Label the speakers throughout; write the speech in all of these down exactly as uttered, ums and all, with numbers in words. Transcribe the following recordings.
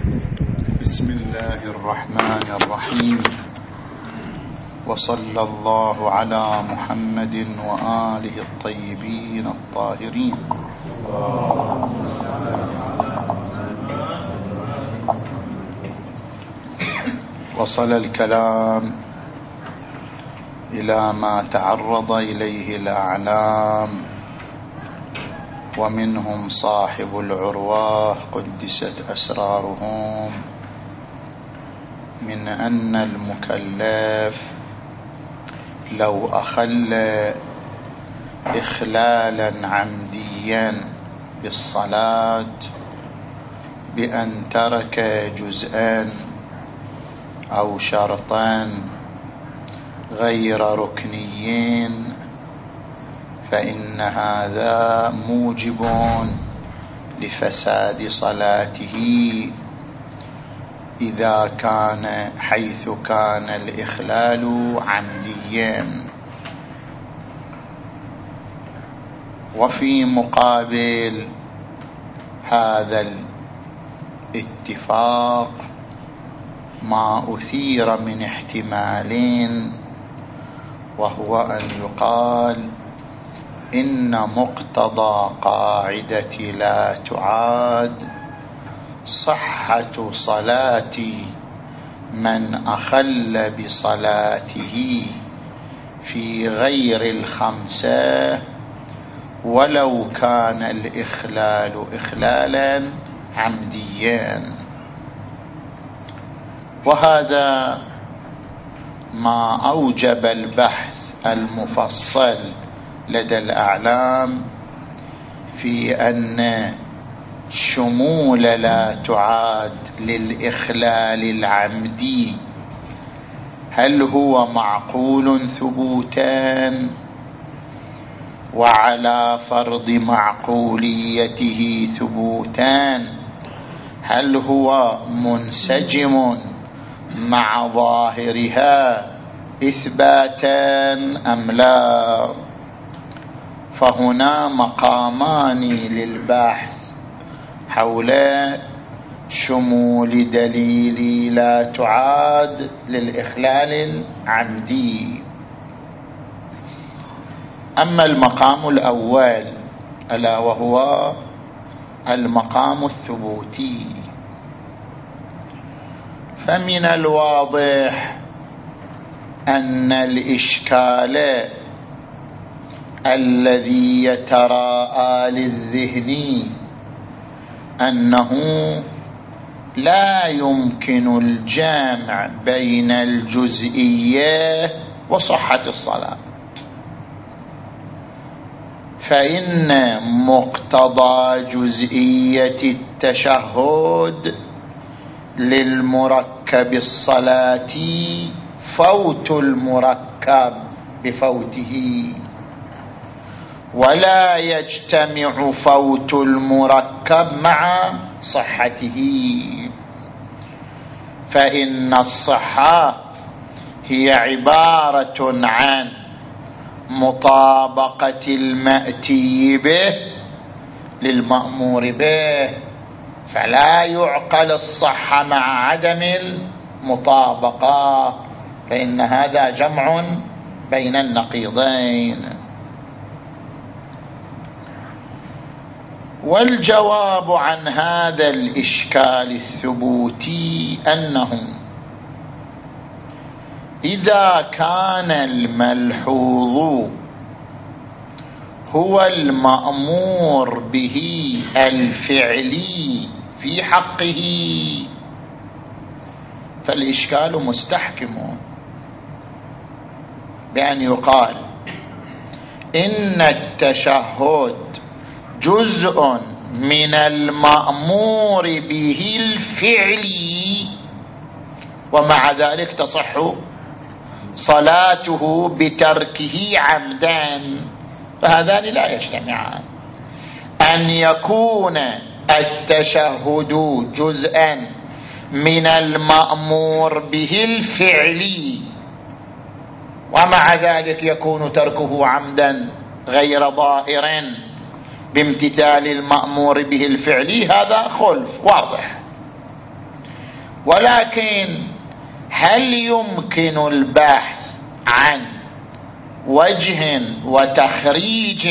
Speaker 1: بسم الله الرحمن الرحيم، وصلى الله على محمد وآله الطيبين الطاهرين. وصل الكلام إلى ما تعرض إليه الأعلام، ومنهم صاحب العروة قدست أسرارهم، من أن المكلف لو أخل إخلالا عمديا بالصلاة بأن ترك جزءا أو شرطا غير ركنيين، فإن هذا موجب لفساد صلاته إذا كان حيث كان الإخلال عمديا. وفي مقابل هذا الاتفاق ما أثير من احتمالين، وهو أن يقال إن مقتضى قاعدة لا تعاد صحة صلاة من أخل بصلاته في غير الخمسة ولو كان الإخلال إخلالا عمديا. وهذا ما أوجب البحث المفصل لدى الأعلام في أن شمول لا تعاد للإخلال العمدي هل هو معقول ثبوتان، وعلى فرض معقوليته ثبوتان هل هو منسجم مع ظاهرها إثباتان أم لا. فهنا مقامان للبحث حول شمول دليل لا تعاد للإخلال العمدي. أما المقام الأول ألا وهو المقام الثبوتي، فمن الواضح أن الإشكال الذي يتراءى للذهن أنه لا يمكن الجمع بين الجزئية وصحة الصلاة، فإن مقتضى جزئية التشهد للمركب الصلاة فوت المركب بفوته، ولا يجتمع فوت المركب مع صحته، فإن الصحة هي عبارة عن مطابقة المأتي به للمأمور به، فلا يعقل الصحة مع عدم المطابقة، فإن هذا جمع بين النقيضين. والجواب عن هذا الإشكال الثبوتي أنه إذا كان الملحوظ هو المأمور به الفعلي في حقه فالإشكال مستحكم بأن يقال إن التشهد جزء من المأمور به الفعلي، ومع ذلك تصح صلاته بتركه عمدا، فهذان لا يجتمعان. أن يكون التشهد جزءا من المأمور به الفعلي ومع ذلك يكون تركه عمدا غير ضائر بامتثال المأمور به الفعلي، هذا خلف واضح. ولكن هل يمكن البحث عن وجه وتخريج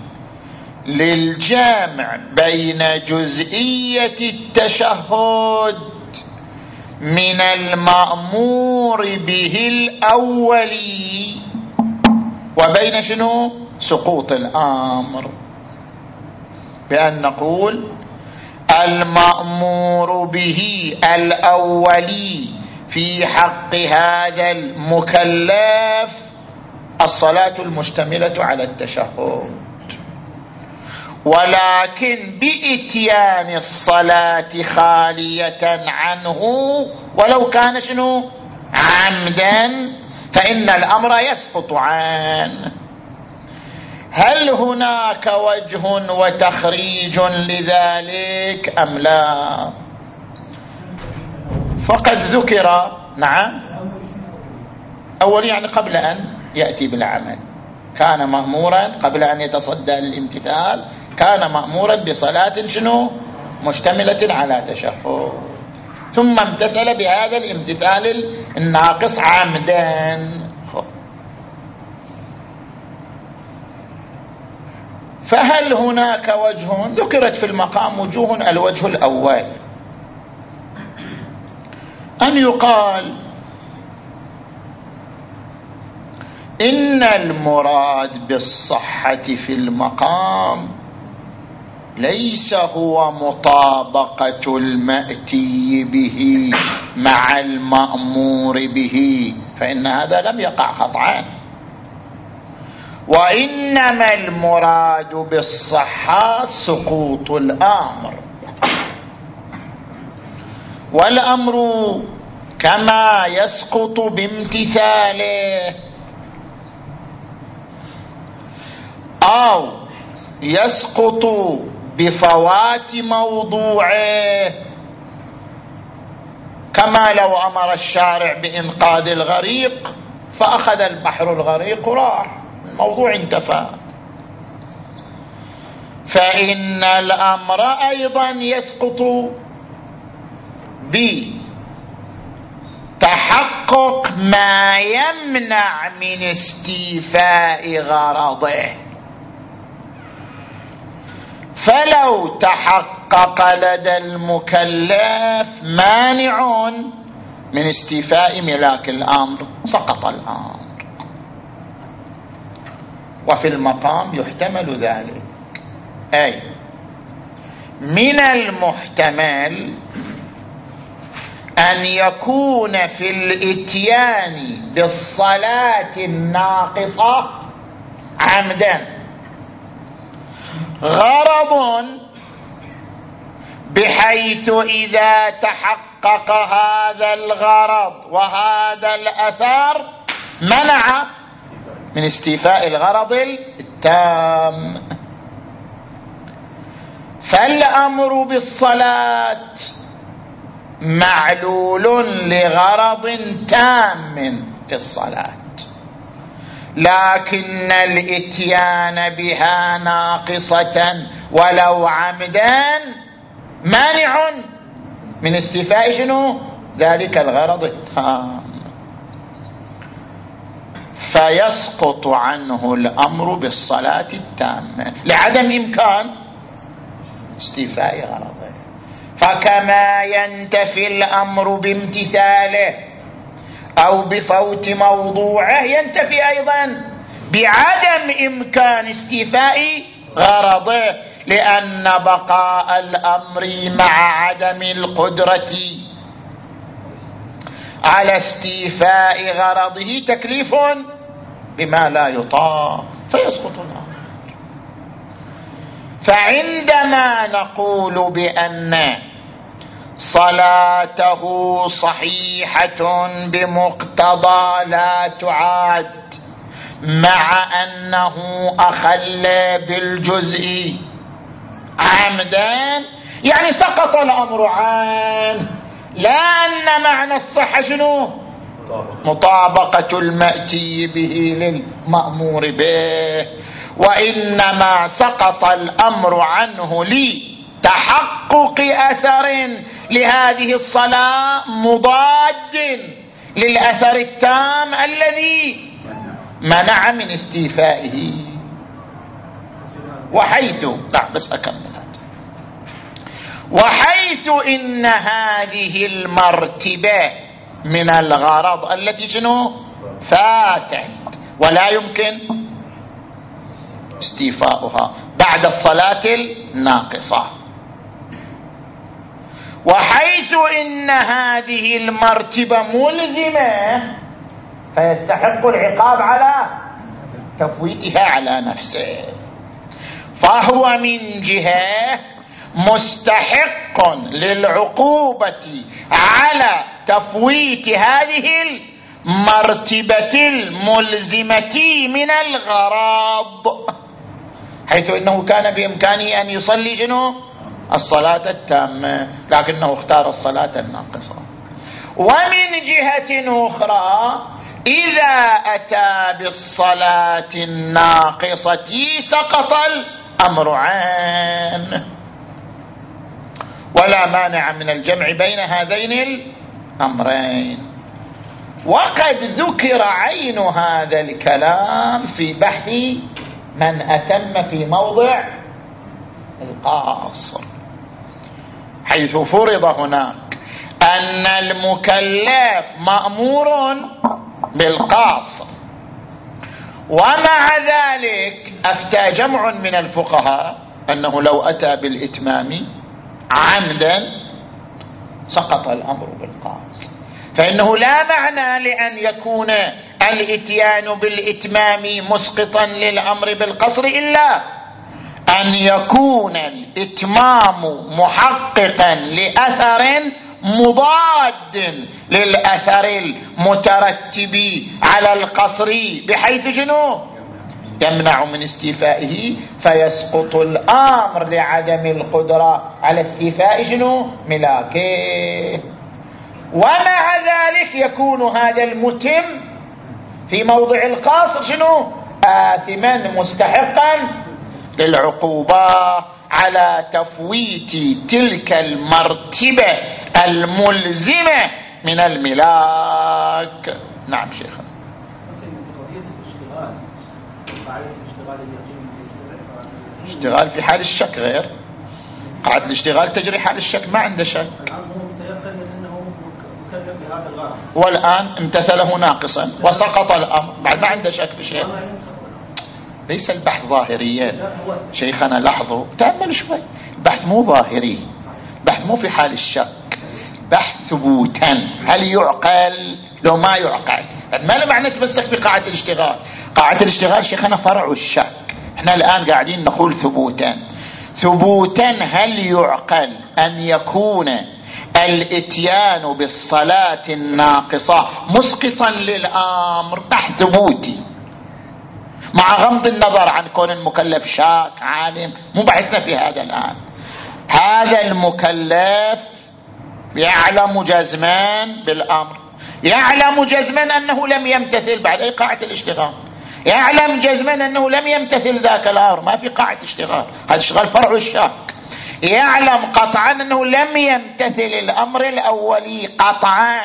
Speaker 1: للجامع بين جزئية التشهد من المأمور به الأولي وبين شنو سقوط الأمر، بأن نقول المأمور به الأولي في حق هذا المكلف الصلاة المشتملة على التشهد، ولكن بإتيان الصلاة خالية عنه ولو كان شنو عمدا فإن الأمر يسقط عنه. هل هناك وجه وتخريج لذلك أم لا؟ فقد ذكر. نعم، أول يعني قبل أن يأتي بالعمل كان مأمورا، قبل أن يتصدى للامتثال كان مأمورا بصلاة شنو مشتملة على تشهد، ثم امتثل بهذا الامتثال الناقص عمدا. فهل هناك وجه؟ ذكرت في المقام وجوه. الوجه الأول أن يقال إن المراد بالصحة في المقام ليس هو مطابقة المأتي به مع المأمور به، فإن هذا لم يقع خطأ، وإنما المراد بالصحة سقوط الأمر، والأمر كما يسقط بامتثاله أو يسقط بفوات موضوعه، كما لو أمر الشارع بإنقاذ الغريق فأخذ البحر الغريق وراح، الموضوع انتفى، فإن الأمر أيضا يسقط بتحقق ما يمنع من استيفاء غرضه. فلو تحقق لدى المكلف مانع من استيفاء ملاك الأمر سقط الأمر، وفي المقام يحتمل ذلك. أي من المحتمل أن يكون في الإتيان بالصلاة الناقصة عمدا غرض، بحيث إذا تحقق هذا الغرض وهذا الأثر منع من استيفاء الغرض التام. فالأمر بالصلاة معلول لغرض تام في الصلاة، لكن الاتيان بها ناقصة ولو عمدا مانع من استيفاء شنو ذلك الغرض التام، فيسقط عنه الأمر بالصلاة التامة لعدم إمكان استيفاء غرضه. فكما ينتفي الأمر بامتثاله أو بفوت موضوعه ينتفي أيضا بعدم إمكان استيفاء غرضه، لأن بقاء الأمر مع عدم القدرة على استيفاء غرضه تكليف بما لا يطاق فيسقط الأمر. فعندما نقول بأن صلاته صحيحة بمقتضى لا تعاد مع أنه أخل بالجزء عمدا، يعني سقط الأمر عنه، لا أن معنى الصحة شنو مطابقة المأتي به للمأمور به، وإنما سقط الأمر عنه لتحقق أثر لهذه الصلاة مضاد للأثر التام الذي منع من استيفائه. وحيث لا بس أكمل هذا. وحيث إن هذه المرتبة من الغرض التي شنو فاتت ولا يمكن استيفاؤها بعد الصلاة الناقصة، وحيث إن هذه المرتبة ملزمة فيستحق العقاب على تفويتها على نفسه، فهو من جهة مستحق للعقوبة على تفويت هذه المرتبة الملزمة من الغرض، حيث إنه كان بإمكانه أن يصلي شنو الصلاة التامة لكنه اختار الصلاة الناقصة. ومن جهة أخرى إذا أتى بالصلاة الناقصة سقط الأمر عنه، ولا مانع من الجمع بين هذين الأمرين. وقد ذكر عين هذا الكلام في بحث من أتم في موضع القاصر، حيث فرض هناك أن المكلف مأمور بالقاصر، ومع ذلك أفتى جمع من الفقهاء أنه لو أتى بالإتمام عمدا سقط الأمر بالقاصر، فإنه لا معنى لأن يكون الإتيان بالإتمام مسقطا للأمر بالقصر إلا أن يكون الإتمام محققا لأثر مضاد للأثر المترتب على القصر، بحيث شنو يمنع من استيفائه فيسقط الأمر لعدم القدرة على استيفاء شنو ملاكه. ومع ذلك يكون هذا المتم في موضع القاصر شنو آثما مستحقا للعقوبة على تفويت تلك المرتبة الملزمة من الملاك. نعم شيخنا. اشتغال في حال الشك غير قاعدة الاشتغال تجري حال الشك ما عنده شك، والآن امتثله ناقصا وسقط الأمر بعد ما عنده شك بشيء. ليس البحث ظاهريا شيخنا، لاحظوا تأملوا شوي، البحث مو ظاهري، البحث مو في حال الشك، بحث ثبوتا هل يعقل لو ما يعقل. ما له معنى تمسك بقاعدة الاشتغال، قاعدة الاشتغال شيخنا فرع الشك، احنا الآن قاعدين نقول ثبوتا. ثبوتا هل يعقل أن يكون الاتيان بالصلاة الناقصة مسقطا للأمر؟ بحث ثبوتي مع غمض النظر عن كون المكلف شاك عالم، مو بحثنا في هذا الآن. هذا المكلف يعلم جزما بالأمر، يعلم جزما أنه لم يمتثل بعد أي قاعدة الاشتغال، يعلم جزما أنه لم يمتثل ذاك الأمر، ما في قاعدة اشتغال، هذا اشتغال فرع الشاك. يعلم قطعا أنه لم يمتثل الأمر الأولي قطعا.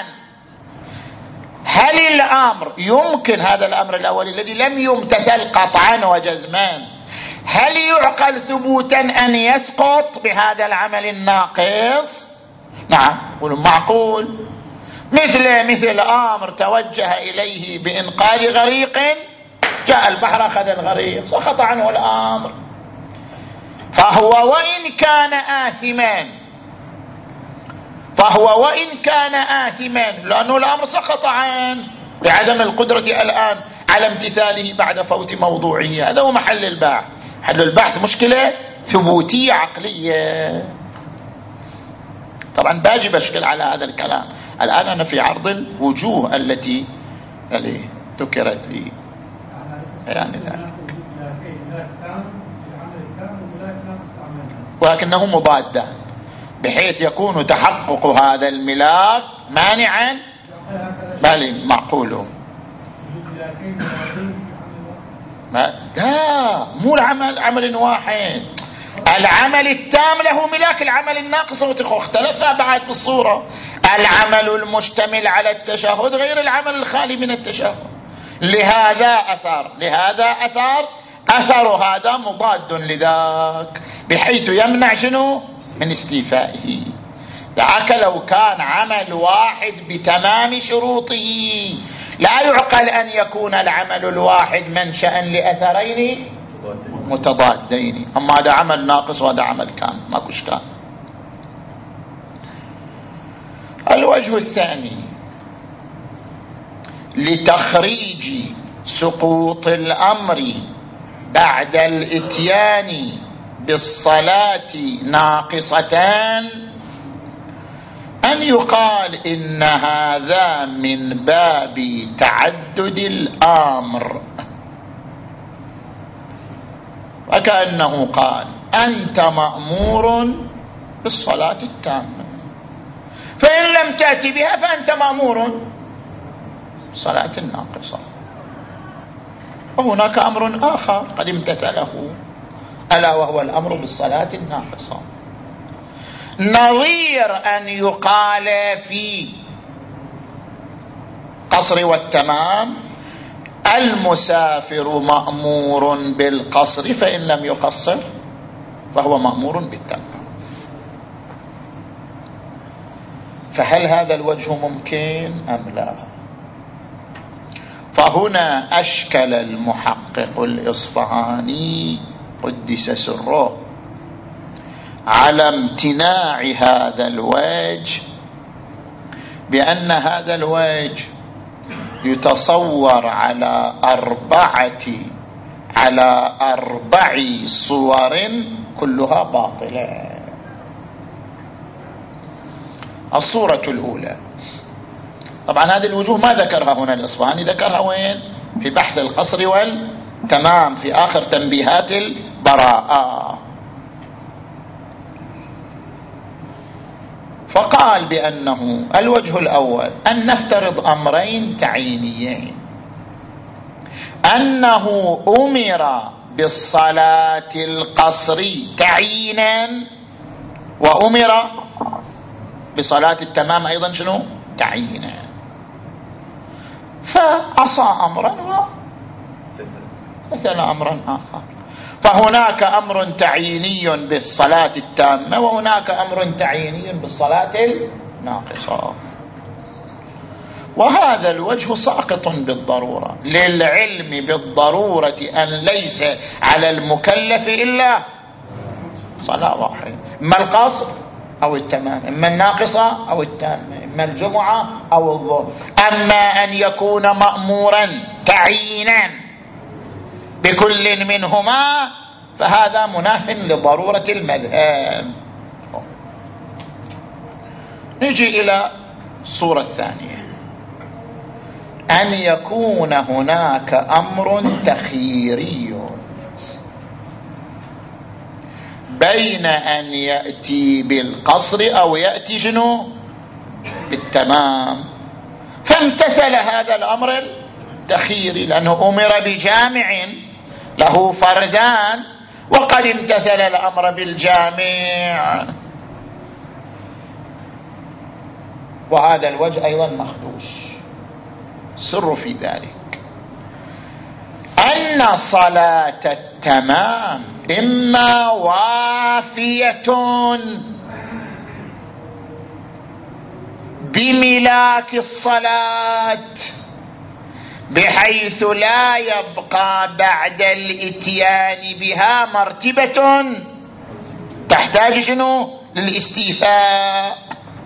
Speaker 1: هل الأمر يمكن هذا الأمر الأولي الذي لم يمتثل قطعا وجزمان هل يعقل ثبوتا أن يسقط بهذا العمل الناقص؟ نعم قولوا معقول. مثل مثل أمر توجه إليه بإنقاذ غريق، جاء البحر أخذ الغريق سقط عنه الأمر، فهو وإن كان آثما فهو وإن كان آثما لأنه الأمر سقط عنه لعدم القدرة الآن على امتثاله بعد فوت موضوعية. هذا هو محل البحث. حل البحث مشكلة ثبوتية عقلية. طبعا باجي بشكل على هذا الكلام الآن أنا في عرض الوجوه التي ذكرت لي يعني ذلك، ولكنه مضادان بحيث يكون تحقق هذا الملاك مانعا بل معقوله. ما لا مو العمل عمل واحد، العمل التام له ملاك العمل الناقص، اختلفا بعد في الصورة. العمل المشتمل على التشهد غير العمل الخالي من التشهد. لهذا أثر لهذا أثر أثر هذا مضاد لذاك، بحيث يمنع شنو من استيفائه. ذاك لو كان عمل واحد بتمام شروطه لا يعقل أن يكون العمل الواحد منشأ لأثرين متضادين. أما هذا عمل ناقص وهذا عمل كامل، ماكو إشكال. الوجه الثاني لتخريج سقوط الأمر بعد الإتيان بالصلاة ناقصتان أن يقال إن هذا من باب تعدد الأمر، وكأنه قال أنت مأمور بالصلاة التامة، فإن لم تأتي بها فأنت مأمور بالصلاة الناقصة. وهناك أمر آخر قد امتثله، ألا وهو الأمر بالصلاة الناقصة، نظير أن يقال في قصر والتمام المسافر مأمور بالقصر، فإن لم يقصر فهو مأمور بالتمام. فهل هذا الوجه ممكن أم لا؟ فهنا أشكل المحقق الإصفهاني قدس سره على امتناع هذا الوجه، بأن هذا الوجه يتصور على أربعة على أربع صور كلها باطلة. الصورة الأولى، طبعا هذه الوجوه ما ذكرها هنا الإصفهاني، ذكرها وين؟ في بحث القصر والتمام في آخر تنبيهات البراءة. فقال بأنه الوجه الأول أن نفترض أمرين تعيينيين، أنه أمر بالصلاة القصر تعيينا، وأمر بصلاة التمام أيضا شنو؟ تعيينا. فعصى أمرا ومثل أمرا آخر. فهناك أمر تعييني بالصلاة التامة، وهناك أمر تعييني بالصلاة الناقصة. وهذا الوجه ساقط بالضرورة، للعلم بالضرورة أن ليس على المكلف إلا صلاة واحدة، إما القصر أو التمام، إما الناقصة أو التامة، إما الجمعة أو الظهر. أما أن يكون مأمورا تعيينا بكل منهما فهذا مناف لضرورة المذهب. نجي إلى الصورة الثانية، أن يكون هناك أمر تخييري بين أن يأتي بالقصر أو يأتي شنو بالتمام، فامتثل هذا الأمر التخييري لأنه أمر بجامع له فردان، وقد امتثل الأمر بالجامع. وهذا الوجه أيضا مخدوش. السر في ذلك أن صلاة التمام إما وافية بملاك الصلاة بحيث لا يبقى بعد الاتيان بها مرتبة تحتاج شنو للاستيفاء،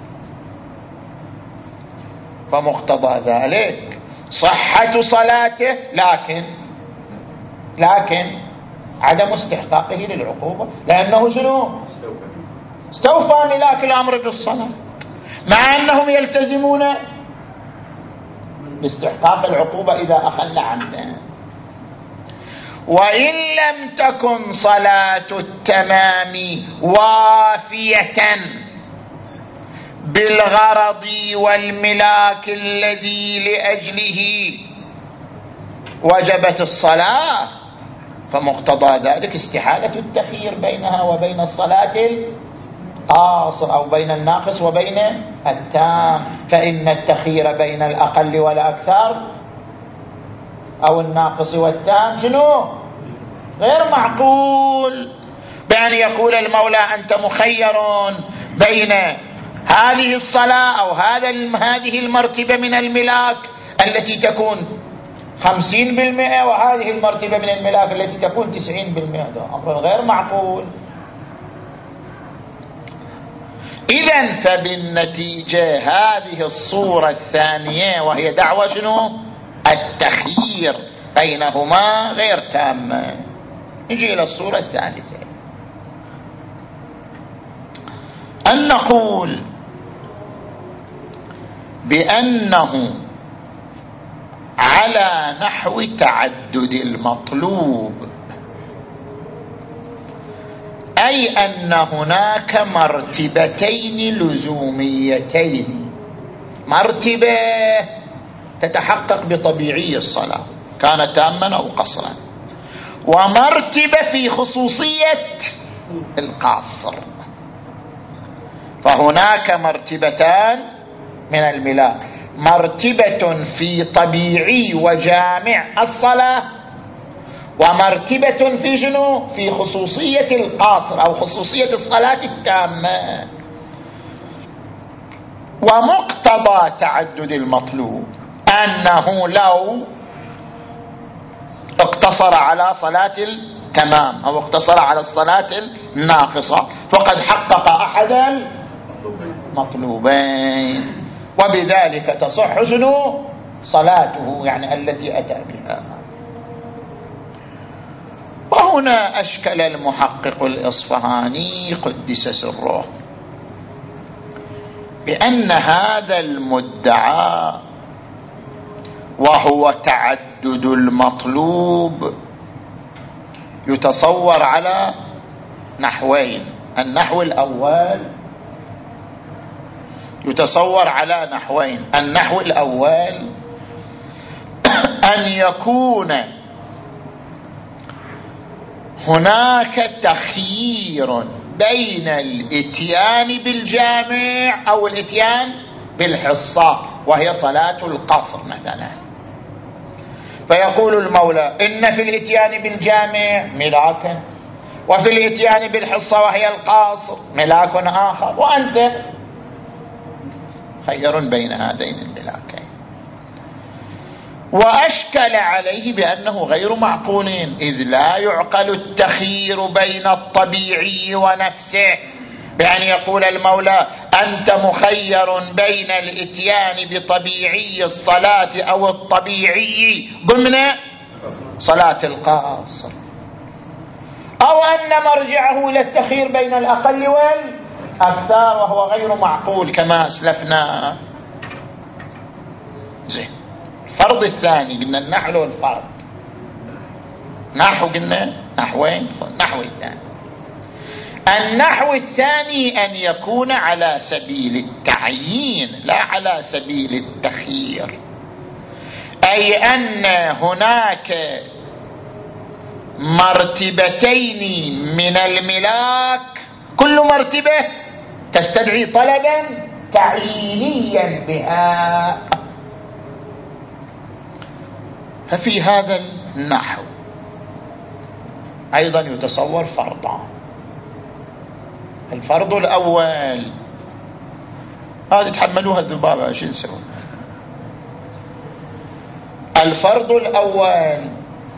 Speaker 1: فمقتضى ذلك صحة صلاته، لكن لكن عدم استحقاقه للعقوبة، لأنه شنو استوفى ملاك الأمر بالصلاة، مع أنهم يلتزمون باستحقاق العقوبة إذا أخل عنه. وإن لم تكن صلاة التمام وافية بالغرض والملاك الذي لأجله وجبت الصلاة، فمقتضى ذلك استحالة التخيير بينها وبين الصلاة القاصر أو بين الناقص وبين التام، فإن التخيير بين الأقل والأكثر أو الناقص والتام شنو؟ غير معقول. بأن يقول المولى أنت مخير بين هذه الصلاة أو هذا هذه المرتبة من الملاك التي تكون خمسين بالمئة وهذه المرتبة من الملاك التي تكون تسعين بالمئة، هذا أمر غير معقول. إذن فبالنتيجة هذه الصورة الثانية وهي دعوة شنو؟ التخيير بينهما غير تامة. نجي إلى الصورة الثالثة، أن نقول بأنه على نحو تعدد المطلوب، أي أن هناك مرتبتين لزوميتين، مرتبة تتحقق بطبيعي الصلاة كانت تاما أو قصرا، ومرتبة في خصوصية القاصر. فهناك مرتبتان من الملاك، مرتبة في طبيعي وجامع الصلاة، ومرتبة في شنو؟ في خصوصية القاصر أو خصوصية الصلاة التامة. ومقتضى تعدد المطلوب أنه لو اقتصر على صلاة التمام أو اقتصر على الصلاة الناقصة فقد حقق أحد المطلوبين، وبذلك تصح شنو؟ صلاته، يعني التي أتى بها. وهنا أشكل المحقق الإصفهاني قدس سره بأن هذا المدعى وهو تعدد المطلوب يتصور على نحوين. النحو الأول يتصور على نحوين، النحو الأول أن يكون هناك تخيير بين الاتيان بالجامع أو الاتيان بالحصة وهي صلاة القصر مثلا، فيقول المولى إن في الاتيان بالجامع ملاكا، وفي الاتيان بالحصة وهي القاصر ملاك آخر، وأنت خير بين هذين الملاكين. وأشكل عليه بأنه غير معقول، إذ لا يعقل التخيير بين الطبيعي ونفسه، بأن يقول المولى أنت مخير بين الاتيان بطبيعي الصلاة أو الطبيعي ضمن صلاة القاصر، أو أن مرجعه إلى التخيير بين الأقل والأكثر، وهو غير معقول كما أسلفنا. زين، الفرض الثاني قلنا النحو والفرض، نحو قلنا نحوين، نحو الثاني النحو الثاني أن يكون على سبيل التعيين لا على سبيل التخيير، أي أن هناك مرتبتين من الملاك كل مرتبة تستدعي طلبا تعيينيا بها. ففي هذا النحو أيضا يتصور فرضان. الفرض الأول هذه تحملوها الذبابة شو نسوي؟ الفرض الأول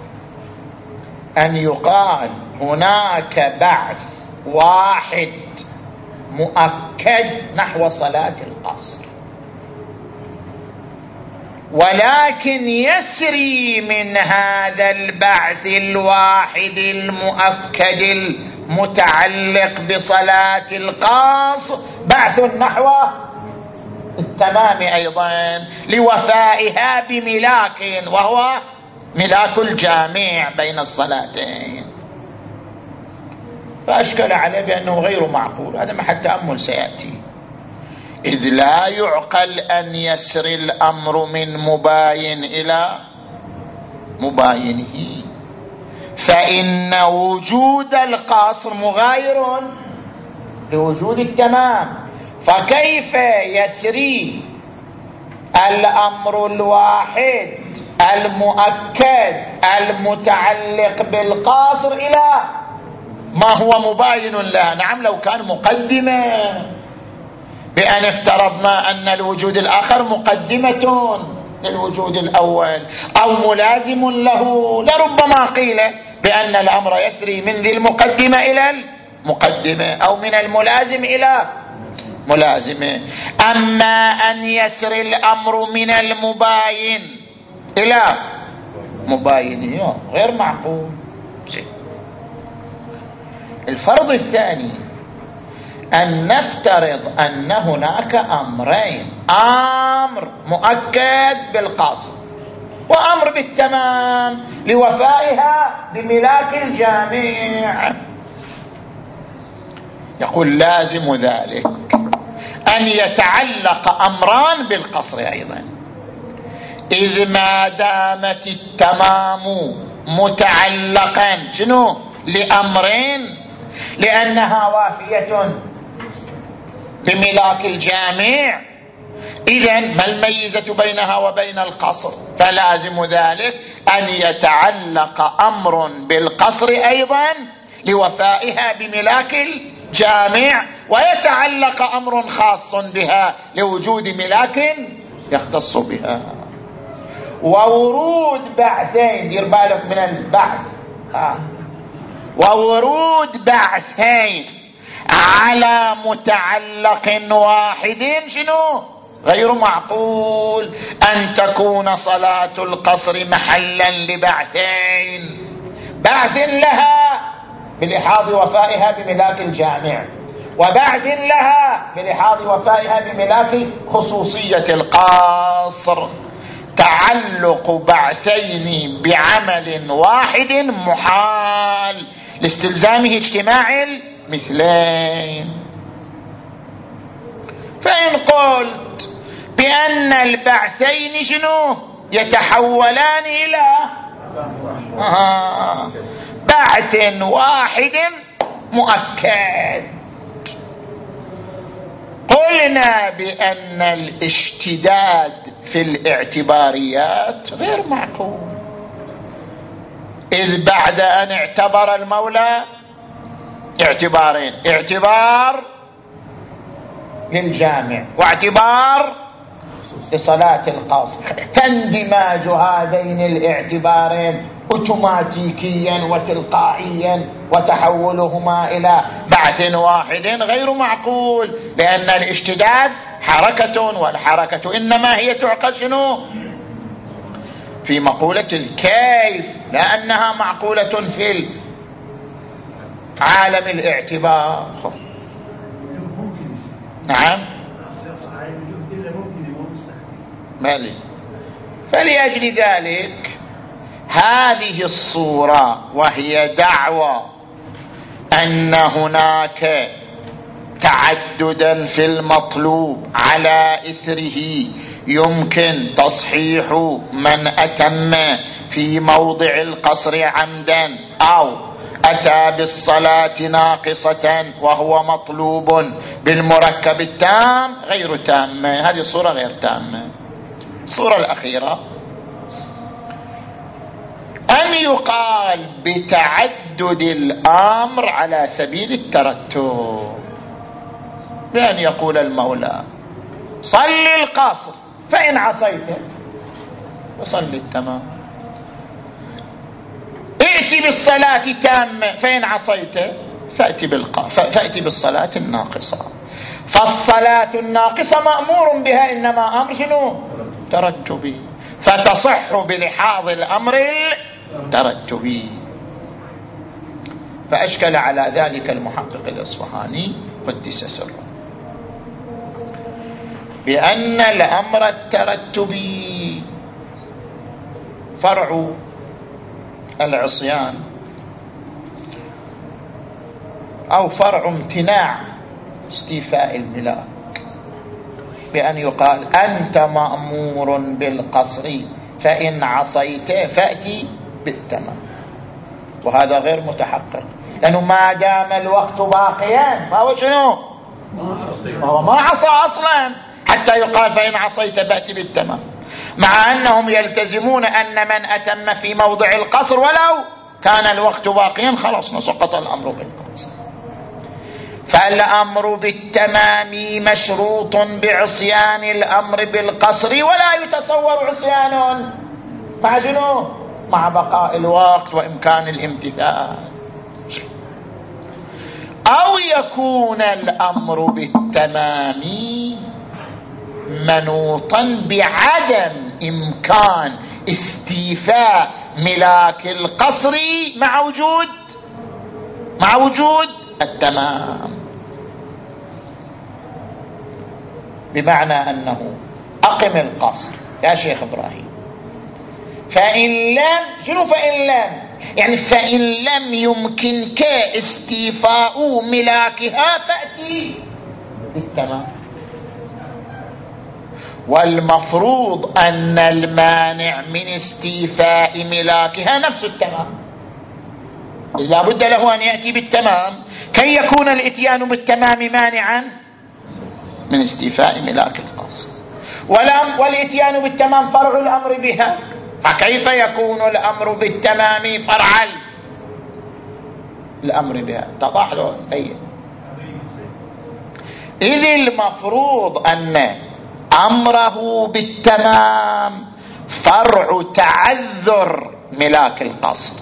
Speaker 1: أن يقال هناك بعث واحد مؤكد نحو صلاة القصر، ولكن يسري من هذا البعث الواحد المؤكد المتعلق بصلاة القصر بعث نحو التمام أيضا لوفائها بملاك وهو ملاك الجامع بين الصلاتين. فأشكل عليه بأنه غير معقول، هذا محل تأمل سيأتي، إذ لا يعقل أن يسري الأمر من مباين إلى مباينه، فإن وجود القصر مغاير لوجود التمام. فكيف يسري الأمر الواحد المؤكد المتعلق بالقاصر إلى ما هو مباين له؟ نعم، لو كان مقدمة، بأن افترضنا أن الوجود الآخر مقدمة للوجود الأول أو ملازم له، لربما قيل بأن الأمر يسري من ذي المقدمة إلى المقدمة أو من الملازم إلى ملازمة. أما أن يسري الأمر من المباين إلى مباينه غير معقول. الفرض الثاني أن نفترض أن هناك أمرين: أمر مؤكد بالقصر وأمر بالتمام لوفائها بملاك الجامع. يقول لازم ذلك أن يتعلق أمران بالقصر أيضا، إذ ما دامت التمام متعلقا شنو لأمرين لأنها وافية بملاك الجامع، إذن ما الميزة بينها وبين القصر؟ فلازم ذلك أن يتعلق أمر بالقصر أيضا لوفائها بملاك الجامع، ويتعلق أمر خاص بها لوجود ملاك يختص بها. وورود بعثين، دير بالك من البعث، آه. وورود بعثين على متعلق واحد شنو؟ غير معقول أن تكون صلاة القصر محلا لبعثين: بعث لها بلحاظ وفائها بملاك الجامع، وبعث لها بلحاظ وفائها بملاك خصوصية القصر. تعلق بعثين بعمل واحد محال لاستلزامه اجتماع المثلين. فإن قلت بأن البعثين شنو يتحولان إلى آه بعث واحد مؤكد، قلنا بأن الاشتداد في الاعتباريات غير معقول، إذ بعد أن اعتبر المولى اعتبارين: اعتبار للجامع واعتبار لصلاة القصر، فاندماج هذين الاعتبارين اوتوماتيكيا وتلقائيا وتحولهما إلى بعث واحد غير معقول، لأن الاشتداد حركة، والحركة إنما هي تعقل شنو؟ في مقولة الكيف، لأنها معقولة في عالم الاعتبار. نعم مالي. فلأجل ذلك هذه الصورة، وهي دعوى أن هناك تعددا في المطلوب على إثره يمكن تصحيح من أتم في موضع القصر عمدا أو أتى بالصلاة ناقصة وهو مطلوب بالمركب التام غير تامة. هذه الصورة غير تامة. الصورة الأخيرة أن يقال بتعدد الأمر على سبيل الترتب، بأن يقول المولى: صل القصر فإن عصيت فصل التمام، ائت بالصلاة تامة فإن عصيت فأتي, فأتي بالصلاة الناقصة. فالصلاة الناقصة مأمور بها، إنما أمر شنو؟ ترتبي، فتصح بلحاظ الأمر الترتبي. فأشكل على ذلك المحقق الإصفهاني قدس سره بأن الأمر الترتبي فرع العصيان أو فرع امتناع استيفاء الملاك، بأن يقال: أنت مأمور بالقصر فإن عصيت فأتي بالتمام. وهذا غير متحقق، لأنه ما دام الوقت باقيا فهو شنو؟ فهو ما عصى أصلا حتى يقال فإن عصيت فأت بالتمام، مع أنهم يلتزمون أن من أتم في موضع القصر ولو كان الوقت باقيا خلاص سقط الأمر بالقصر. فالأمر بالتمام مشروط بعصيان الأمر بالقصر، ولا يتصور عصيان مع شنو؟ مع بقاء الوقت وإمكان الامتثال. أو يكون الأمر بالتمام منوطا بعدم إمكان استيفاء ملاك القصر مع وجود مع وجود التمام، بمعنى أنه أقم القصر يا شيخ إبراهيم، فإن لم شنو فإن لم يعني فإن لم يمكنك استيفاء ملاكها فأتي بالتمام. والمفروض أن المانع من استيفاء ملاكها نفس التمام، لا بد له أن يأتي بالتمام كي يكون الإتيان بالتمام مانعا من استيفاء ملاك القصر، والإتيان بالتمام فرع الأمر بها، فكيف يكون الأمر بالتمام فرعا الأمر بها؟ اتضح له أي؟ إذ المفروض أن أمره بالتمام فرع تعذر ملاك القصر،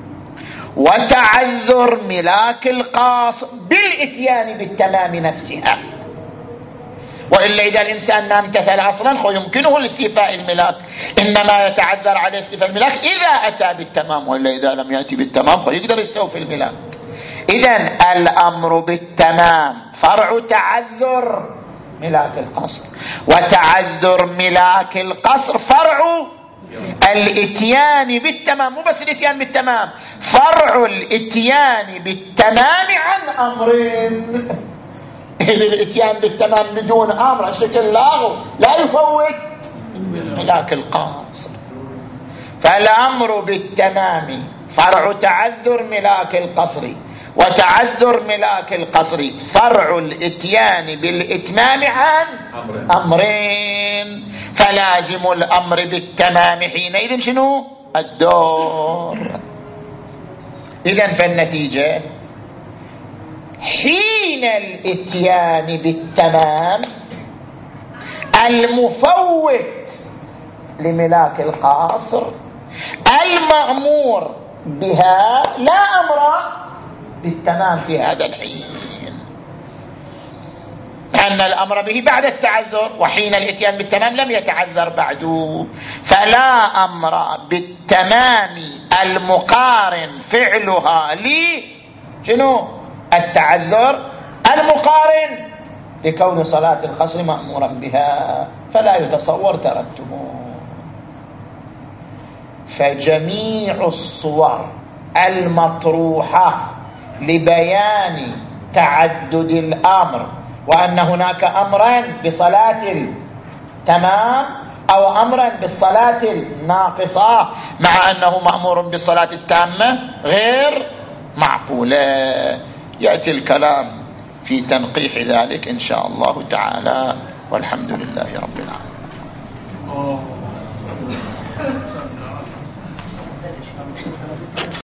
Speaker 1: وتعذر ملاك القصر بالإتيان بالتمام نفسها، وإلا إذا الإنسان ما امتثل أصلا يمكنه الاستيفاء الملاك، إنما يتعذر على استيفاء الملاك إذا أتى بالتمام، وإلا إذا لم يأتي بالتمام فيقدر يستوفي الملاك. إذن الأمر بالتمام فرع تعذر ملاك القصر، وتعذر ملاك القصر فرع الاتيان بالتمام، مو بس الاتيان بالتمام، فرع الاتيان بالتمام عن أمرين. الاتيان بالتمام بدون أمر شكل لاغو لا يفوت ملاك القصر، فالأمر بالتمام فرع تعذر ملاك القصر، وتعذر ملاك القصر فرع الاتيان بالاتمام عن أمرين، فلازم الأمر بالتمام حينئذ شنو؟ الدور. إذن فالنتيجة حين الاتيان بالتمام المفوت لملاك القصر المأمور بها لا أمر بالتمام في هذا الحين، لأن الأمر به بعد التعذر، وحين الاتيان بالتمام لم يتعذر بعده، فلا أمر بالتمام المقارن فعلها لي شنو؟ التعذر المقارن لكون صلاة القصر مأمورا بها، فلا يتصور ترتبه. فجميع الصور المطروحة لبيان تعدد الأمر وأن هناك أمرا بصلاة التمام أو أمرا بالصلاة الناقصة مع أنه مأمور بالصلاة التامة غير معقولة، يأتي الكلام في تنقيح ذلك إن شاء الله تعالى، والحمد لله رب العالمين.